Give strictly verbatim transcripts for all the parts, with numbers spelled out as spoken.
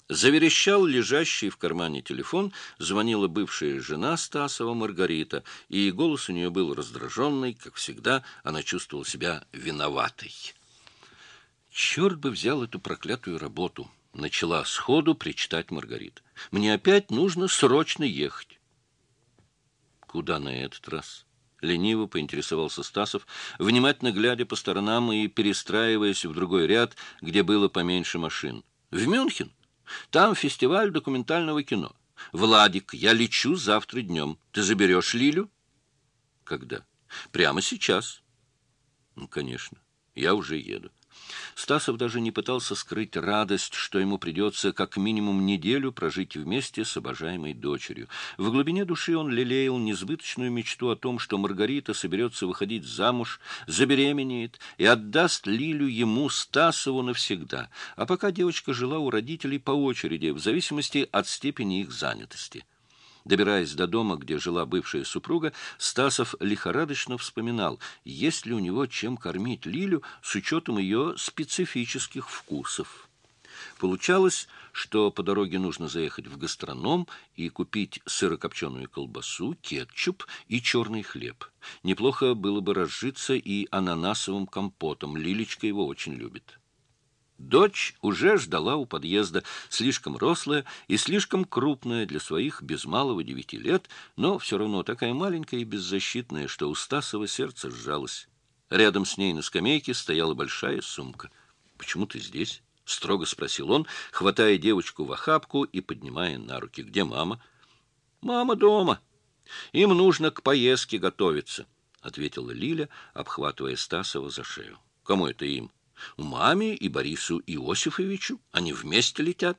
Заверещал лежащий в кармане телефон, звонила бывшая жена Стасова Маргарита, и голос у нее был раздраженный, как всегда, она чувствовала себя виноватой. «Черт бы взял эту проклятую работу!» — начала сходу причитать Маргарита. «Мне опять нужно срочно ехать». «Куда на этот раз?» — лениво поинтересовался Стасов, внимательно глядя по сторонам и перестраиваясь в другой ряд, где было поменьше машин. «В Мюнхен. Там фестиваль документального кино. Владик, я лечу завтра днем. Ты заберешь Лилю?» «Когда?» «Прямо сейчас». «Ну, конечно. Я уже еду». Стасов даже не пытался скрыть радость, что ему придется как минимум неделю прожить вместе с обожаемой дочерью. В глубине души он лелеял несбыточную мечту о том, что Маргарита соберется выходить замуж, забеременеет и отдаст Лилю ему, Стасову, навсегда. А пока девочка жила у родителей по очереди, в зависимости от степени их занятости. Добираясь до дома, где жила бывшая супруга, Стасов лихорадочно вспоминал, есть ли у него чем кормить Лилю с учетом ее специфических вкусов. Получалось, что по дороге нужно заехать в гастроном и купить сырокопченую колбасу, кетчуп и черный хлеб. Неплохо было бы разжиться и ананасовым компотом, Лилечка его очень любит. Дочь уже ждала у подъезда, слишком рослая и слишком крупная для своих без малого девяти лет, но все равно такая маленькая и беззащитная, что у Стасова сердце сжалось. Рядом с ней на скамейке стояла большая сумка. «Почему ты здесь?» — строго спросил он, хватая девочку в охапку и поднимая на руки. «Где мама?» «Мама дома. Им нужно к поездке готовиться», — ответила Лиля, обхватывая Стасова за шею. «Кому это им?» «Маме и Борису Иосифовичу. Они вместе летят».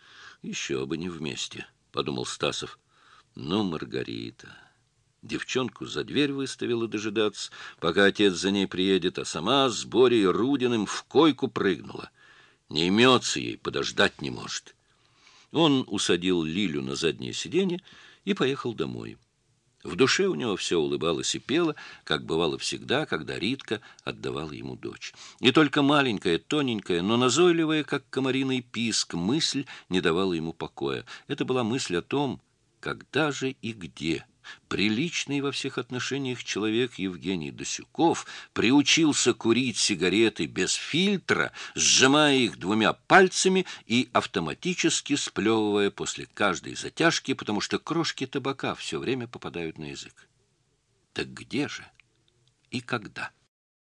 «Еще бы не вместе», — подумал Стасов. «Ну, Маргарита...» Девчонку за дверь выставила дожидаться, пока отец за ней приедет, а сама с Борей Рудиным в койку прыгнула. Не имется ей, подождать не может. Он усадил Лилю на заднее сиденье и поехал домой. В душе у него все улыбалось и пело, как бывало всегда, когда Ритка отдавала ему дочь. И только маленькая, тоненькая, но назойливая, как комариный писк, мысль не давала ему покоя. Это была мысль о том, когда же и где приличный во всех отношениях человек Евгений Досюков приучился курить сигареты без фильтра, сжимая их двумя пальцами и автоматически сплевывая после каждой затяжки, потому что крошки табака все время попадают на язык. Так где же и когда?